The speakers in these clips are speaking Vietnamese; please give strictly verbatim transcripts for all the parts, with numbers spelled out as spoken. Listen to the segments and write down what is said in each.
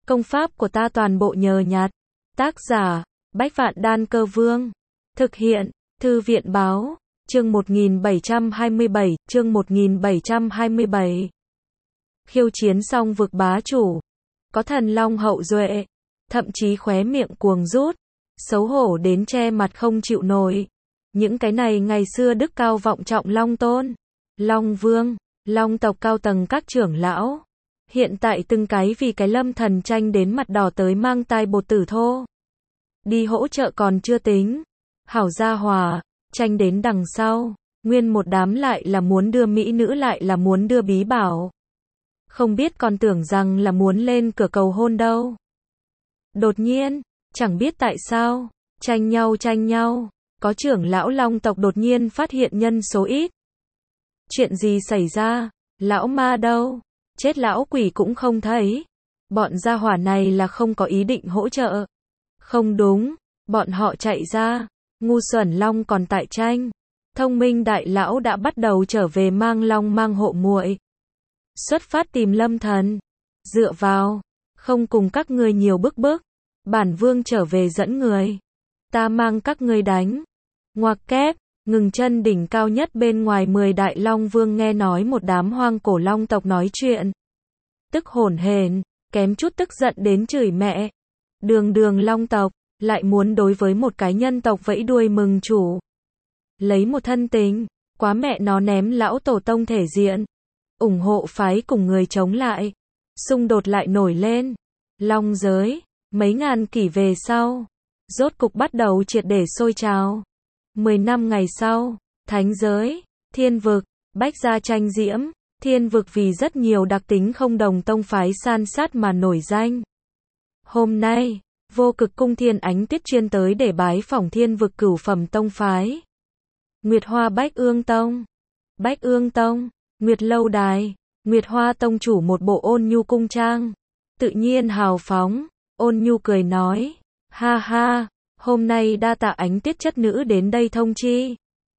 Công pháp của ta toàn bộ nhờ nhặt. Tác giả, Bách Vạn Đan Cơ Vương. Thực hiện, Thư viện Báo. Chương một nghìn bảy trăm hai mươi bảy, chương một nghìn bảy trăm hai mươi bảy. Khiêu chiến xong vực bá chủ. Có thần long hậu duệ. Thậm chí khóe miệng cuồng rút. Xấu hổ đến che mặt không chịu nổi. Những cái này ngày xưa đức cao vọng trọng Long Tôn, Long Vương, Long tộc cao tầng các trưởng lão. Hiện tại từng cái vì cái Lâm Thần tranh đến mặt đỏ tới mang tai bột tử thô. Đi hỗ trợ còn chưa tính. Hảo gia hòa, tranh đến đằng sau. Nguyên một đám lại là muốn đưa mỹ nữ lại là muốn đưa bí bảo. Không biết còn tưởng rằng là muốn lên cửa cầu hôn đâu. Đột nhiên, chẳng biết tại sao, tranh nhau tranh nhau. Có trưởng lão Long tộc đột nhiên phát hiện nhân số ít. Chuyện gì xảy ra? Lão ma đâu? Chết lão quỷ cũng không thấy. Bọn gia hỏa này là không có ý định hỗ trợ. Không đúng, bọn họ chạy ra. Ngu xuẩn Long còn tại tranh. Thông minh đại lão đã bắt đầu trở về mang Long mang hộ muội. Xuất phát tìm Lâm Thần. Dựa vào, không cùng các ngươi nhiều bức bức. Bản vương trở về dẫn người. Ta mang các ngươi đánh. Ngoặc kép, ngừng chân đỉnh cao nhất bên ngoài mười đại Long Vương nghe nói một đám hoang cổ Long tộc nói chuyện. Tức hổn hển, kém chút tức giận đến chửi mẹ. Đường đường Long tộc, lại muốn đối với một cái nhân tộc vẫy đuôi mừng chủ. Lấy một thân tình, quá mẹ nó ném lão tổ tông thể diện. Ủng hộ phái cùng người chống lại. Xung đột lại nổi lên. Long giới, mấy ngàn kỷ về sau. Rốt cục bắt đầu triệt để sôi trào. Mười năm ngày sau, thánh giới, thiên vực, bách gia tranh diễm, thiên vực vì rất nhiều đặc tính không đồng tông phái san sát mà nổi danh. Hôm nay, vô cực cung Thiên Ánh Tuyết chuyên tới để bái phỏng thiên vực cửu phẩm tông phái. Nguyệt Hoa Bách Ương Tông, Bách Ương Tông, Nguyệt Lâu Đài, Nguyệt Hoa Tông chủ một bộ ôn nhu cung trang, tự nhiên hào phóng, ôn nhu cười nói, ha ha. Hôm nay đa tạ Ánh Tuyết chất nữ đến đây thông chi.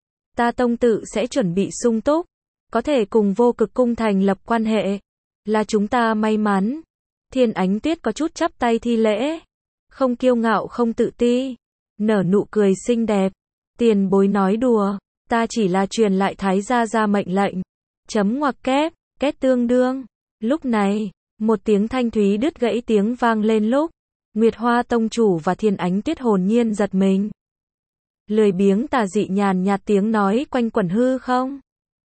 Ta tông tự sẽ chuẩn bị sung túc. Có thể cùng vô cực cung thành lập quan hệ. Là chúng ta may mắn. Thiên Ánh Tuyết có chút chắp tay thi lễ. Không kiêu ngạo không tự ti. Nở nụ cười xinh đẹp. Tiền bối nói đùa. Ta chỉ là truyền lại thái gia ra mệnh lệnh. Chấm ngoặc kép, kết tương đương. Lúc này, một tiếng thanh thúy đứt gãy tiếng vang lên lúc. Nguyệt Hoa Tông chủ và Thiên Ánh Tuyết hồn nhiên giật mình. Lười biếng tà dị nhàn nhạt tiếng nói quanh quẩn hư không.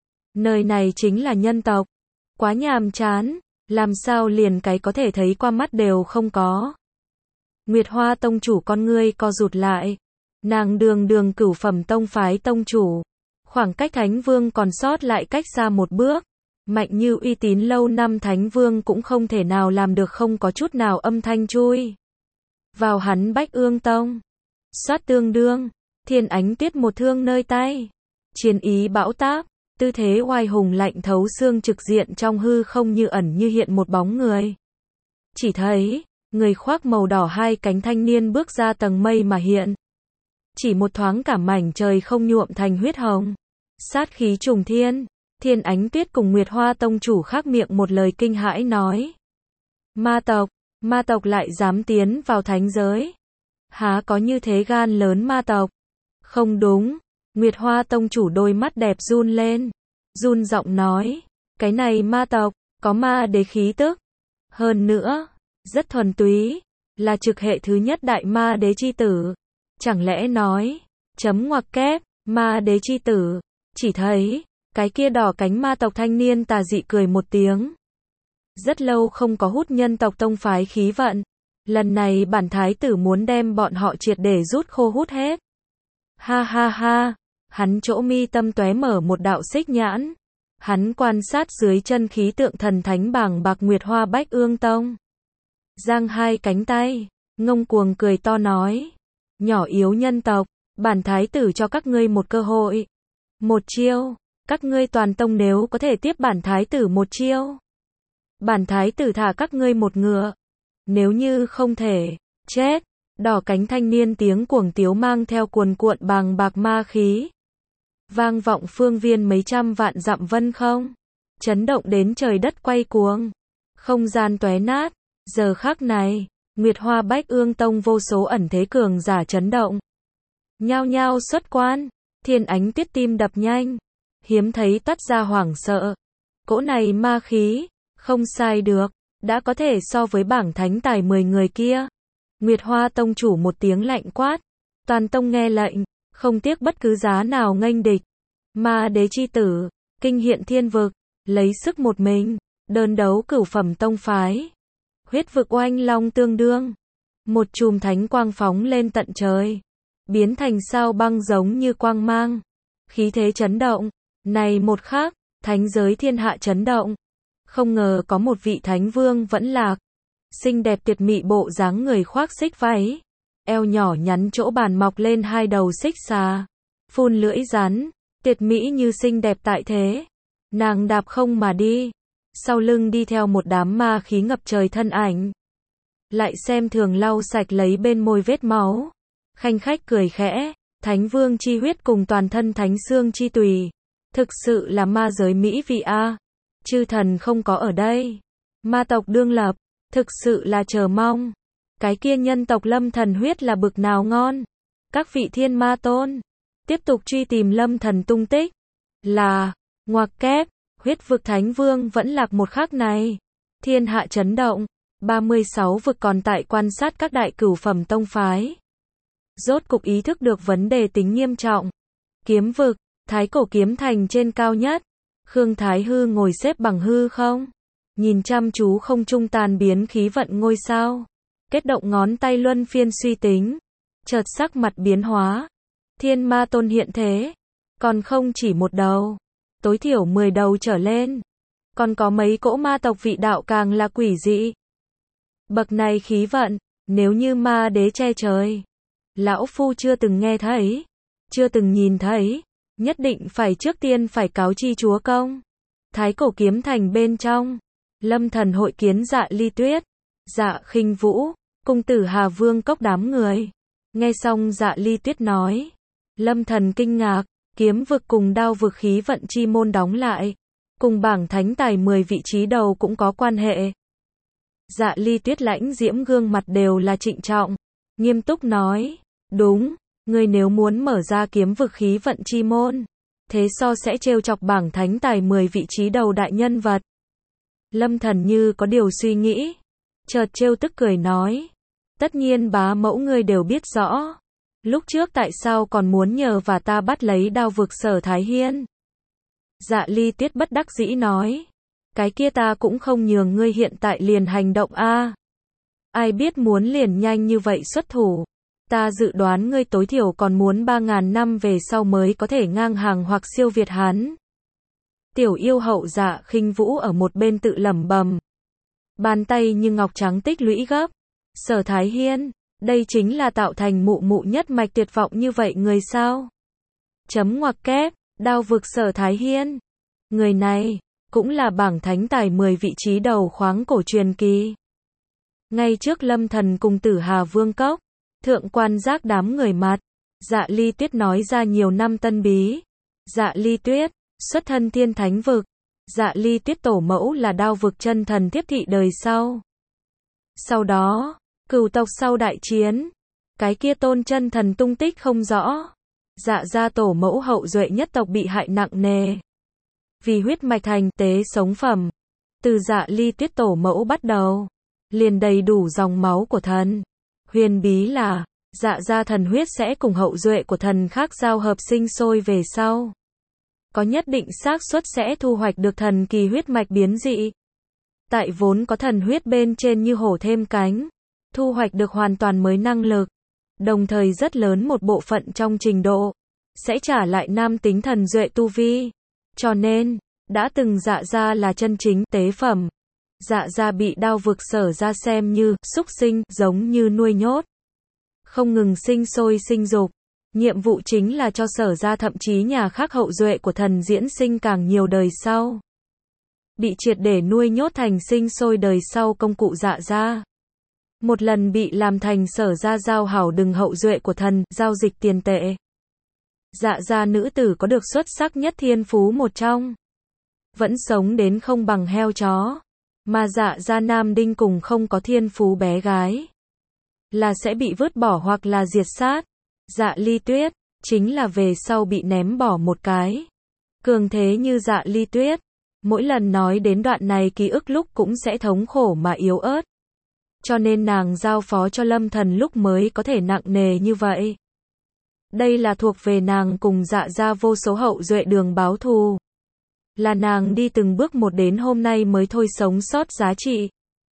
Nơi này chính là nhân tộc. Quá nhàm chán, làm sao liền cái có thể thấy qua mắt đều không có. Nguyệt Hoa Tông chủ con ngươi co rụt lại. Nàng đường đường cửu phẩm tông phái tông chủ. Khoảng cách Thánh Vương còn sót lại cách xa một bước. Mạnh như uy tín lâu năm Thánh Vương cũng không thể nào làm được không có chút nào âm thanh chui vào hắn Bách Ương Tông. Xoát tương đương, Thiên Ánh Tuyết một thương nơi tay. Chiến ý bão táp, tư thế oai hùng lạnh thấu xương trực diện trong hư không như ẩn như hiện một bóng người. Chỉ thấy, người khoác màu đỏ hai cánh thanh niên bước ra tầng mây mà hiện. Chỉ một thoáng cả mảnh trời không nhuộm thành huyết hồng. Sát khí trùng thiên, Thiên Ánh Tuyết cùng Nguyệt Hoa Tông chủ khác miệng một lời kinh hãi nói. Ma tộc. Ma tộc lại dám tiến vào thánh giới. Há có như thế gan lớn ma tộc. Không đúng. Nguyệt Hoa Tông chủ đôi mắt đẹp run lên. Run giọng nói. Cái này ma tộc, có ma đế khí tức. Hơn nữa, rất thuần túy. Là trực hệ thứ nhất đại ma đế chi tử. Chẳng lẽ nói, chấm ngoặc kép, ma đế chi tử. Chỉ thấy, cái kia đỏ cánh ma tộc thanh niên tà dị cười một tiếng. Rất lâu không có hút nhân tộc tông phái khí vận. Lần này bản thái tử muốn đem bọn họ triệt để rút khô hút hết. Ha ha ha, hắn chỗ mi tâm tóe mở một đạo xích nhãn. Hắn quan sát dưới chân khí tượng thần thánh bảng bạc Nguyệt Hoa Bách Ương Tông. Giang hai cánh tay, ngông cuồng cười to nói. Nhỏ yếu nhân tộc, bản thái tử cho các ngươi một cơ hội. Một chiêu, các ngươi toàn tông nếu có thể tiếp bản thái tử một chiêu. Bản thái tử thả các ngươi một ngựa. Nếu như không thể, chết. Đỏ cánh thanh niên tiếng cuồng tiếu mang theo cuồn cuộn bàng bạc ma khí. Vang vọng phương viên mấy trăm vạn dặm vân không. Chấn động đến trời đất quay cuồng. Không gian tóe nát. Giờ khắc này, Nguyệt Hoa Bách Ương Tông vô số ẩn thế cường giả chấn động. Nhao nhao xuất quan, Thiên Ánh Tuyết tim đập nhanh, hiếm thấy toát ra hoảng sợ. Cỗ này ma khí, không sai được, đã có thể so với bảng thánh tài mười người kia. Nguyệt Hoa Tông chủ một tiếng lạnh quát, toàn tông nghe lệnh, không tiếc bất cứ giá nào nghênh địch. Ma đế chi tử, kinh hiện thiên vực, lấy sức một mình, đơn đấu cửu phẩm tông phái. Huyết vực oanh long tương đương, một chùm thánh quang phóng lên tận trời, biến thành sao băng giống như quang mang, khí thế chấn động. Này một khắc, thánh giới thiên hạ chấn động. Không ngờ có một vị thánh vương vẫn lạc, xinh đẹp tuyệt mị bộ dáng người khoác xích váy, eo nhỏ nhắn chỗ bàn mọc lên hai đầu xích xà, phun lưỡi rắn, tuyệt mỹ như xinh đẹp tại thế. Nàng đạp không mà đi, sau lưng đi theo một đám ma khí ngập trời thân ảnh. Lại xem thường lau sạch lấy bên môi vết máu, khanh khách cười khẽ, thánh vương chi huyết cùng toàn thân thánh xương chi tùy, thực sự là ma giới mỹ vị a. Chư thần không có ở đây, ma tộc đương lập, thực sự là chờ mong. Cái kia nhân tộc lâm thần huyết là bực nào ngon. Các vị thiên ma tôn tiếp tục truy tìm lâm thần tung tích. Là, ngoặc kép, huyết vực thánh vương vẫn lạc một khắc này. Thiên hạ chấn động, ba mươi sáu vực còn tại quan sát các đại cửu phẩm tông phái. Rốt cục ý thức được vấn đề tính nghiêm trọng. Kiếm vực, thái cổ kiếm thành trên cao nhất. Khương Thái Hư ngồi xếp bằng hư không, nhìn chăm chú không trung tàn biến khí vận ngôi sao, kết động ngón tay luân phiên suy tính, chợt sắc mặt biến hóa. Thiên ma tôn hiện thế, còn không chỉ một đầu, tối thiểu mười đầu trở lên, còn có mấy cỗ ma tộc vị đạo càng là quỷ dị. Bậc này khí vận, nếu như ma đế che trời, lão phu chưa từng nghe thấy, chưa từng nhìn thấy. Nhất định phải trước tiên phải cáo chi chúa công. Thái cổ kiếm thành bên trong, lâm thần hội kiến Dạ Ly Tuyết, Dạ Khinh Vũ, cung tử Hà Vương Cốc đám người. Nghe xong Dạ Ly Tuyết nói, lâm thần kinh ngạc, kiếm vực cùng đao vực khí vận chi môn đóng lại, cùng bảng thánh tài mười vị trí đầu cũng có quan hệ. Dạ Ly Tuyết lãnh diễm gương mặt đều là trịnh trọng, nghiêm túc nói, đúng. Ngươi nếu muốn mở ra kiếm vực khí vận chi môn, thế so sẽ trêu chọc bảng thánh tài mười vị trí đầu đại nhân vật. Lâm thần như có điều suy nghĩ, chợt trêu tức cười nói, tất nhiên bá mẫu ngươi đều biết rõ, lúc trước tại sao còn muốn nhờ và ta bắt lấy đao vực Sở Thái Hiên. Dạ Ly Tuyết bất đắc dĩ nói, cái kia ta cũng không nhường ngươi hiện tại liền hành động a. Ai biết muốn liền nhanh như vậy xuất thủ. Ta dự đoán ngươi tối thiểu còn muốn ba ngàn năm về sau mới có thể ngang hàng hoặc siêu việt hắn. Tiểu yêu hậu Dạ Khinh Vũ ở một bên tự lẩm bẩm. Bàn tay như ngọc trắng tích lũy gấp. Sở Thái Hiên, đây chính là tạo thành mụ mụ nhất mạch tuyệt vọng như vậy người sao? Chấm ngoặc kép, đao vực Sở Thái Hiên. Người này, cũng là bảng thánh tài mười vị trí đầu khoáng cổ truyền kỳ. Ngay trước lâm thần cùng tử Hà Vương Cốc, thượng quan giác đám người mặt, Dạ Ly Tuyết nói ra nhiều năm tân bí. Dạ Ly Tuyết, xuất thân thiên thánh vực. Dạ Ly Tuyết tổ mẫu là đao vực chân thần tiếp thị đời sau. Sau đó, cửu tộc sau đại chiến, cái kia tôn chân thần tung tích không rõ. Dạ gia tổ mẫu hậu duệ nhất tộc bị hại nặng nề. Vì huyết mạch thành tế sống phẩm, từ Dạ Ly Tuyết tổ mẫu bắt đầu, liền đầy đủ dòng máu của thần. Huyền bí là, dạ gia thần huyết sẽ cùng hậu duệ của thần khác giao hợp sinh sôi về sau. Có nhất định xác suất sẽ thu hoạch được thần kỳ huyết mạch biến dị. Tại vốn có thần huyết bên trên như hổ thêm cánh, thu hoạch được hoàn toàn mới năng lực. Đồng thời rất lớn một bộ phận trong trình độ, sẽ trả lại nam tính thần duệ tu vi. Cho nên, đã từng dạ gia là chân chính tế phẩm. Dạ gia bị đao vực Sở ra xem như súc sinh, giống như nuôi nhốt. Không ngừng sinh sôi sinh dục. Nhiệm vụ chính là cho Sở ra thậm chí nhà khác hậu duệ của thần diễn sinh càng nhiều đời sau. Bị triệt để nuôi nhốt thành sinh sôi đời sau công cụ dạ gia. Một lần bị làm thành Sở ra giao hảo đừng hậu duệ của thần, giao dịch tiền tệ. Dạ gia nữ tử có được xuất sắc nhất thiên phú một trong. Vẫn sống đến không bằng heo chó. Mà Dạ gia Nam Đinh cùng không có thiên phú bé gái, là sẽ bị vứt bỏ hoặc là diệt sát. Dạ Ly Tuyết, chính là về sau bị ném bỏ một cái. Cường thế như Dạ Ly Tuyết, mỗi lần nói đến đoạn này ký ức lúc cũng sẽ thống khổ mà yếu ớt. Cho nên nàng giao phó cho Lâm Thần lúc mới có thể nặng nề như vậy. Đây là thuộc về nàng cùng Dạ gia vô số hậu duệ đường báo thù. Là nàng đi từng bước một đến hôm nay mới thôi sống sót giá trị.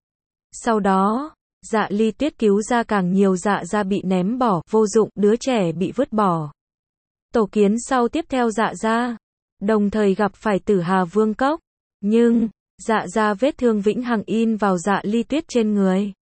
Sau đó, Dạ Ly Tuyết cứu ra càng nhiều Dạ gia bị ném bỏ, vô dụng, đứa trẻ bị vứt bỏ. Tổ kiến sau tiếp theo Dạ gia, đồng thời gặp phải Tử Hà Vương Cốc. Nhưng, Dạ gia vết thương vĩnh hằng in vào Dạ Ly Tuyết trên người.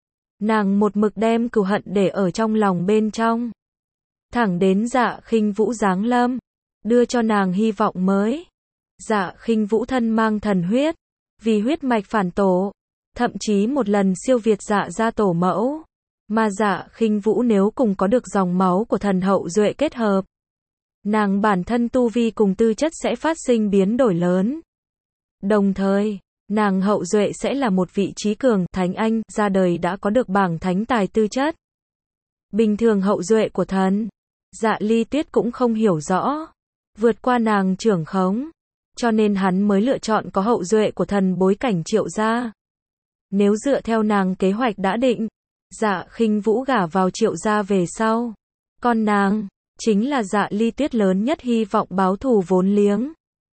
Nàng một mực đem cừu hận để ở trong lòng bên trong. Thẳng đến Dạ Khinh Vũ giáng lâm, đưa cho nàng hy vọng mới. Dạ Khinh Vũ thân mang thần huyết, vì huyết mạch phản tổ, thậm chí một lần siêu việt Dạ gia tổ mẫu. Mà Dạ Khinh Vũ nếu cùng có được dòng máu của thần hậu duệ kết hợp, nàng bản thân tu vi cùng tư chất sẽ phát sinh biến đổi lớn. Đồng thời, nàng hậu duệ sẽ là một vị trí cường, thánh anh, ra đời đã có được bảng thánh tài tư chất. Bình thường hậu duệ của thần, Dạ Ly Tuyết cũng không hiểu rõ, vượt qua nàng trưởng khống, cho nên hắn mới lựa chọn có hậu duệ của thần bối cảnh Triệu gia. Nếu dựa theo nàng kế hoạch đã định, Dạ Khinh Vũ gả vào Triệu gia về sau, con nàng chính là Dạ Ly Tuyết lớn nhất hy vọng báo thù vốn liếng.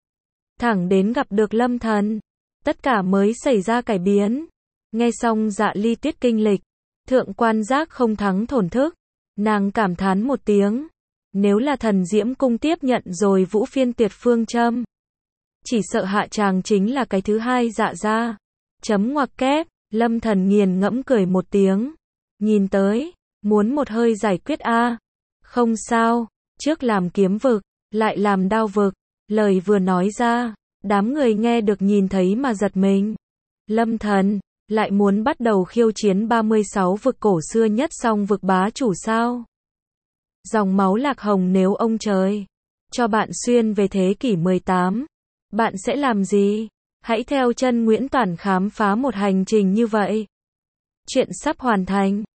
Thẳng đến gặp được Lâm Thần, tất cả mới xảy ra cải biến. Nghe xong Dạ Ly Tuyết kinh lịch, thượng quan giác không thắng thổn thức, nàng cảm thán một tiếng, nếu là Thần Diễm cung tiếp nhận rồi Vũ Phiên tuyệt phương châm, chỉ sợ hạ tràng chính là cái thứ hai Dạ gia. Chấm ngoặc kép, Lâm Thần nghiền ngẫm cười một tiếng, nhìn tới, muốn một hơi giải quyết a. À. Không sao, trước làm kiếm vực, lại làm đao vực. Lời vừa nói ra, đám người nghe được nhìn thấy mà giật mình. Lâm Thần lại muốn bắt đầu khiêu chiến ba mươi sáu vực cổ xưa nhất song vực bá chủ sao? Dòng máu Lạc Hồng, nếu ông trời cho bạn xuyên về thế kỷ mười tám, bạn sẽ làm gì? Hãy theo chân Nguyễn Toản khám phá một hành trình như vậy. Chuyện sắp hoàn thành.